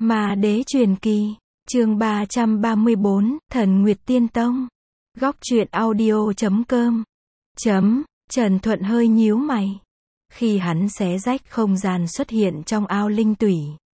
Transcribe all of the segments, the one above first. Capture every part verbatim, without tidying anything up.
Ma Đế Truyền Kỳ, chương ba trăm ba mươi bốn, Thần Nguyệt Tiên Tông. Góc truyện audio chấm com. Chấm, Trần Thuận hơi nhíu mày. Khi hắn xé rách không gian xuất hiện trong ao linh tủy,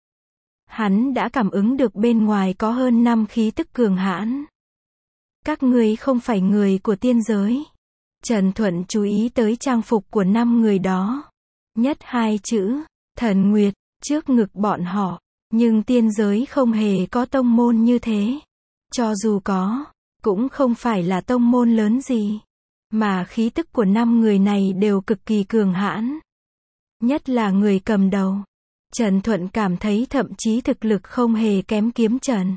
hắn đã cảm ứng được bên ngoài có hơn năm khí tức cường hãn. Các ngươi không phải người của tiên giới. Trần Thuận chú ý tới trang phục của năm người đó. Nhất hai chữ, Thần Nguyệt, trước ngực bọn họ. Nhưng tiên giới không hề có tông môn như thế. Cho dù có, cũng không phải là tông môn lớn gì. Mà khí tức của năm người này đều cực kỳ cường hãn. Nhất là người cầm đầu. Trần Thuận cảm thấy thậm chí thực lực không hề kém Kiếm Trần.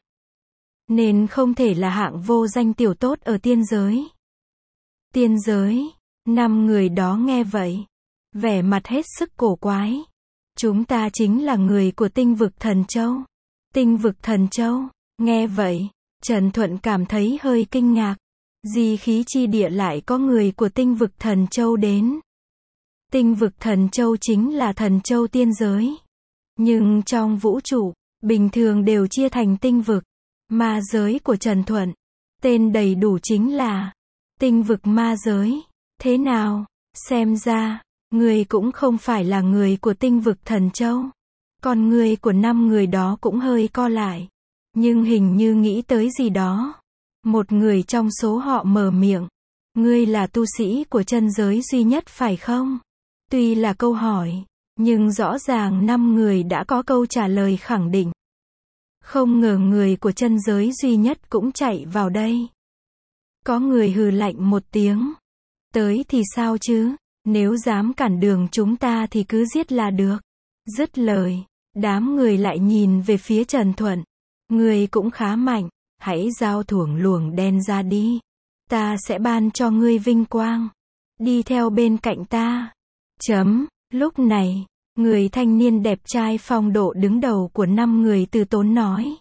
Nên không thể là hạng vô danh tiểu tốt ở tiên giới. Tiên giới, năm người đó nghe vậy, vẻ mặt hết sức cổ quái. Chúng ta chính là người của tinh vực Thần Châu. Tinh vực Thần Châu, nghe vậy, Trần Thuận cảm thấy hơi kinh ngạc. Di khí chi địa lại có người của tinh vực Thần Châu đến. Tinh vực Thần Châu chính là Thần Châu tiên giới. Nhưng trong vũ trụ, bình thường đều chia thành tinh vực. Ma giới của Trần Thuận, tên đầy đủ chính là tinh vực ma giới. Thế nào, xem ra, người cũng không phải là người của tinh vực Thần Châu. Còn người của năm người đó cũng hơi co lại. Nhưng hình như nghĩ tới gì đó. Một người trong số họ mở miệng. Ngươi là tu sĩ của chân giới duy nhất phải không? Tuy là câu hỏi, nhưng rõ ràng năm người đã có câu trả lời khẳng định. Không ngờ người của chân giới duy nhất cũng chạy vào đây. Có người hừ lạnh một tiếng. Tới thì sao chứ? Nếu dám cản đường chúng ta thì cứ giết là được. Dứt lời, đám người lại nhìn về phía Trần Thuận. Ngươi cũng khá mạnh, hãy giao thuồng luồng đen ra đi. Ta sẽ ban cho ngươi vinh quang. Đi theo bên cạnh ta. Chấm, lúc này, người thanh niên đẹp trai phong độ đứng đầu của năm người từ tốn nói.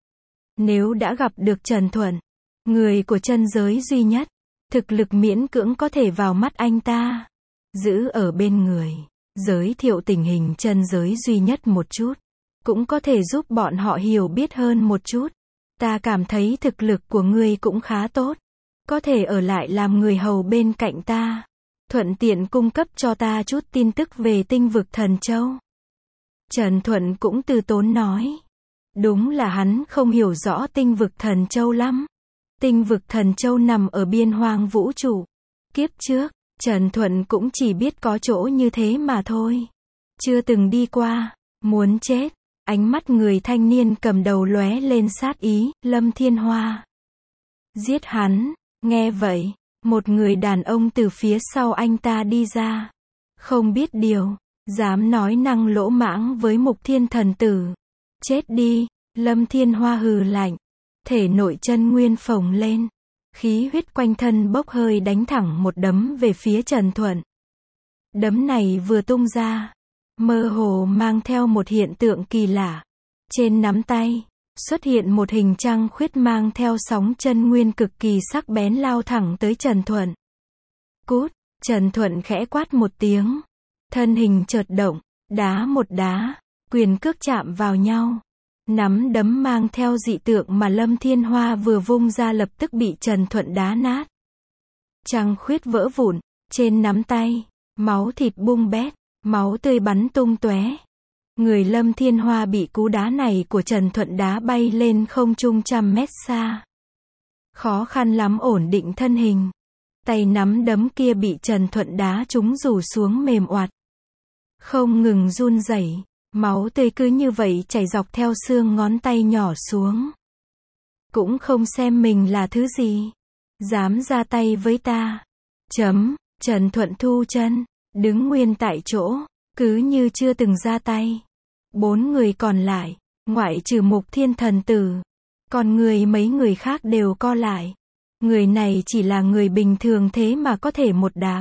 Nếu đã gặp được Trần Thuận, người của chân giới duy nhất, thực lực miễn cưỡng có thể vào mắt anh ta. Giữ ở bên người, giới thiệu tình hình chân giới duy nhất một chút, cũng có thể giúp bọn họ hiểu biết hơn một chút. Ta cảm thấy thực lực của ngươi cũng khá tốt, có thể ở lại làm người hầu bên cạnh ta, thuận tiện cung cấp cho ta chút tin tức về tinh vực Thần Châu. Trần Thuận cũng từ tốn nói. Đúng là hắn không hiểu rõ tinh vực Thần Châu lắm. Tinh vực Thần Châu nằm ở biên hoang vũ trụ. Kiếp trước, Trần Thuận cũng chỉ biết có chỗ như thế mà thôi. Chưa từng đi qua, muốn chết. Ánh mắt người thanh niên cầm đầu lóe lên sát ý, Lâm Thiên Hoa. Giết hắn, nghe vậy, một người đàn ông từ phía sau anh ta đi ra. Không biết điều, dám nói năng lỗ mãng với Mục Thiên thần tử. Chết đi, Lâm Thiên Hoa hừ lạnh. Thể nội chân nguyên phồng lên. Khí huyết quanh thân bốc hơi đánh thẳng một đấm về phía Trần Thuận. Đấm này vừa tung ra, mơ hồ mang theo một hiện tượng kỳ lạ. Trên nắm tay, xuất hiện một hình trăng khuyết mang theo sóng chân nguyên cực kỳ sắc bén lao thẳng tới Trần Thuận. Cút, Trần Thuận khẽ quát một tiếng. Thân hình chợt động, đá một đá, quyền cước chạm vào nhau. Nắm đấm mang theo dị tượng mà Lâm Thiên Hoa vừa vung ra lập tức bị Trần Thuận đá nát. Trăng khuyết vỡ vụn, trên nắm tay, máu thịt bung bét, máu tươi bắn tung tóe. Người Lâm Thiên Hoa bị cú đá này của Trần Thuận đá bay lên không trung trăm mét xa. Khó khăn lắm ổn định thân hình. Tay nắm đấm kia bị Trần Thuận đá trúng rủ xuống mềm oạt. Không ngừng run rẩy, máu tươi cứ như vậy chảy dọc theo xương ngón tay nhỏ xuống. Cũng không xem mình là thứ gì. Dám ra tay với ta. Chấm, Trần Thuận thu chân, đứng nguyên tại chỗ, cứ như chưa từng ra tay. Bốn người còn lại, ngoại trừ Mục Thiên thần tử, còn người mấy người khác đều co lại. Người này chỉ là người bình thường thế mà có thể một đạp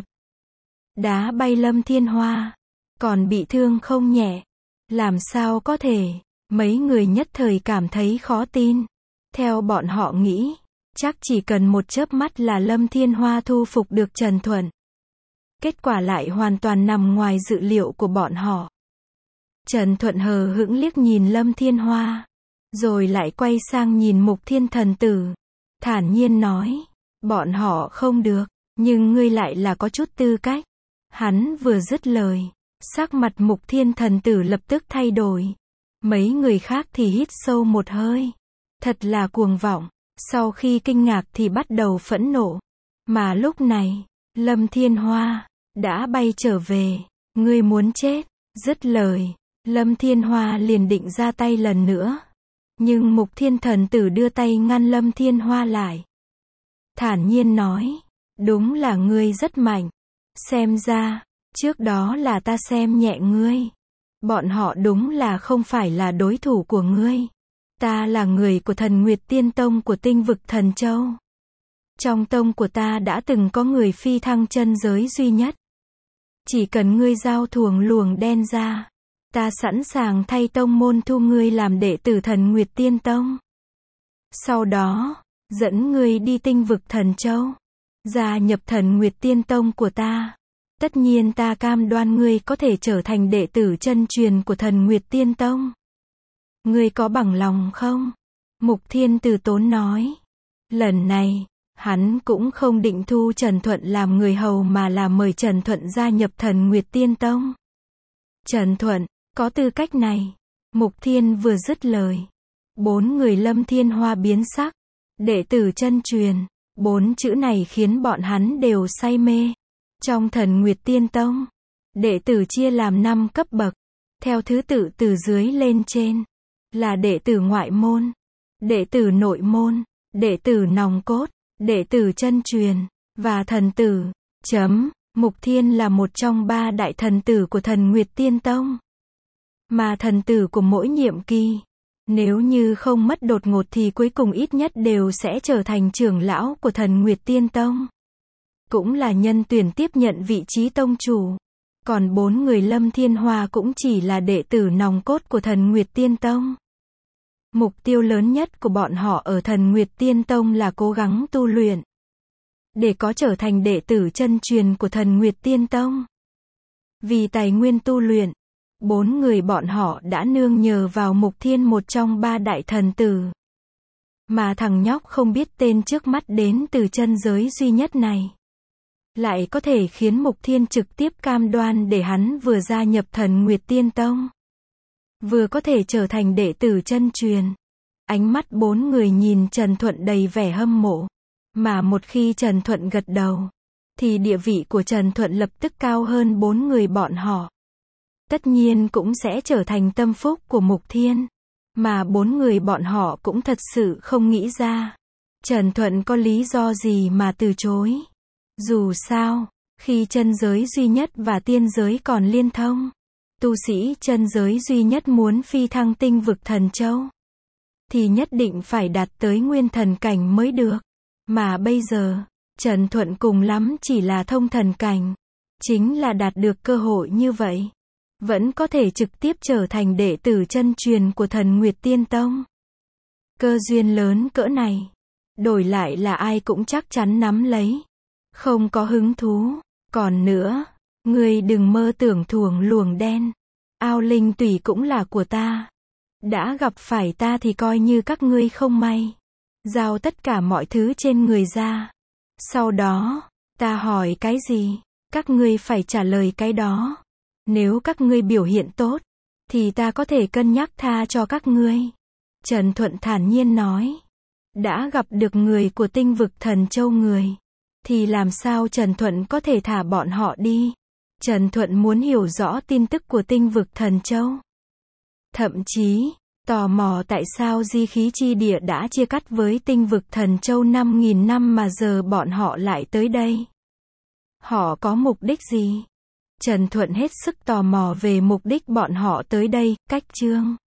đá bay Lâm Thiên Hoa, còn bị thương không nhẹ. Làm sao có thể? Mấy người nhất thời cảm thấy khó tin. Theo bọn họ nghĩ, chắc chỉ cần một chớp mắt là Lâm Thiên Hoa thu phục được Trần Thuận. Kết quả lại hoàn toàn nằm ngoài dự liệu của bọn họ. Trần Thuận hờ hững liếc nhìn Lâm Thiên Hoa. rồi lại quay sang nhìn Mục Thiên thần tử, thản nhiên nói, bọn họ không được, nhưng ngươi lại là có chút tư cách. Hắn vừa dứt lời, sắc mặt Mục Thiên thần tử lập tức thay đổi. Mấy người khác thì hít sâu một hơi. Thật là cuồng vọng. Sau khi kinh ngạc thì bắt đầu phẫn nộ. Mà lúc này, Lâm Thiên Hoa đã bay trở về. Ngươi muốn chết. Dứt lời, Lâm Thiên Hoa liền định ra tay lần nữa. Nhưng Mục Thiên thần tử đưa tay ngăn Lâm Thiên Hoa lại. Thản nhiên nói, đúng là ngươi rất mạnh. Xem ra, trước đó là ta xem nhẹ ngươi. Bọn họ đúng là không phải là đối thủ của ngươi. Ta là người của Thần Nguyệt Tiên Tông của tinh vực Thần Châu. Trong tông của ta đã từng có người phi thăng chân giới duy nhất. Chỉ cần ngươi giao thuồng luồng đen ra, ta sẵn sàng thay tông môn thu ngươi làm đệ tử Thần Nguyệt Tiên Tông. Sau đó, dẫn ngươi đi tinh vực Thần Châu, gia nhập Thần Nguyệt Tiên Tông của ta. Tất nhiên ta cam đoan ngươi có thể trở thành đệ tử chân truyền của Thần Nguyệt Tiên Tông. Ngươi có bằng lòng không? Mục Thiên từ tốn nói. Lần này, hắn cũng không định thu Trần Thuận làm người hầu mà là mời Trần Thuận gia nhập Thần Nguyệt Tiên Tông. Trần Thuận, có tư cách này. Mục Thiên vừa dứt lời. Bốn người Lâm Thiên Hoa biến sắc. Đệ tử chân truyền. Bốn chữ này khiến bọn hắn đều say mê. Trong Thần Nguyệt Tiên Tông, đệ tử chia làm năm cấp bậc, theo thứ tự từ dưới lên trên, là đệ tử ngoại môn, đệ tử nội môn, đệ tử nòng cốt, đệ tử chân truyền, và thần tử. Chấm, Mục Thiên là một trong ba đại thần tử của Thần Nguyệt Tiên Tông. Mà thần tử của mỗi nhiệm kỳ, nếu như không mất đột ngột thì cuối cùng ít nhất đều sẽ trở thành trưởng lão của Thần Nguyệt Tiên Tông. Cũng là nhân tuyển tiếp nhận vị trí tông chủ. Còn bốn người Lâm Thiên Hoa cũng chỉ là đệ tử nòng cốt của Thần Nguyệt Tiên Tông. Mục tiêu lớn nhất của bọn họ ở Thần Nguyệt Tiên Tông là cố gắng tu luyện, để có trở thành đệ tử chân truyền của Thần Nguyệt Tiên Tông. Vì tài nguyên tu luyện, bốn người bọn họ đã nương nhờ vào Mục Thiên, một trong ba đại thần tử. Mà thằng nhóc không biết tên trước mắt đến từ chân giới duy nhất này, lại có thể khiến Mục Thiên trực tiếp cam đoan để hắn vừa gia nhập Thần Nguyệt Tiên Tông, vừa có thể trở thành đệ tử chân truyền. Ánh mắt bốn người nhìn Trần Thuận đầy vẻ hâm mộ. Mà một khi Trần Thuận gật đầu, thì địa vị của Trần Thuận lập tức cao hơn bốn người bọn họ. Tất nhiên cũng sẽ trở thành tâm phúc của Mục Thiên. Mà bốn người bọn họ cũng thật sự không nghĩ ra Trần Thuận có lý do gì mà từ chối. Dù sao, khi chân giới duy nhất và tiên giới còn liên thông, tu sĩ chân giới duy nhất muốn phi thăng tinh vực Thần Châu, thì nhất định phải đạt tới nguyên thần cảnh mới được. Mà bây giờ, Trần Thuận cùng lắm chỉ là thông thần cảnh. Chính là đạt được cơ hội như vậy, vẫn có thể trực tiếp trở thành đệ tử chân truyền của Thần Nguyệt Tiên Tông. Cơ duyên lớn cỡ này, đổi lại là ai cũng chắc chắn nắm lấy. Không có hứng thú. Còn nữa, ngươi đừng mơ tưởng thuồng luồng đen. Ao linh tủy cũng là của ta. Đã gặp phải ta thì coi như các ngươi không may. Giao tất cả mọi thứ trên người ra. Sau đó, ta hỏi cái gì, các ngươi phải trả lời cái đó. Nếu các ngươi biểu hiện tốt, thì ta có thể cân nhắc tha cho các ngươi. Trần Thuận thản nhiên nói. Đã gặp được người của tinh vực Thần Châu người, thì làm sao Trần Thuận có thể thả bọn họ đi. Trần Thuận muốn hiểu rõ tin tức của tinh vực Thần Châu. Thậm chí, tò mò tại sao di khí chi địa đã chia cắt với tinh vực Thần Châu năm nghìn năm mà giờ bọn họ lại tới đây. Họ có mục đích gì? Trần Thuận hết sức tò mò về mục đích bọn họ tới đây. Cách chương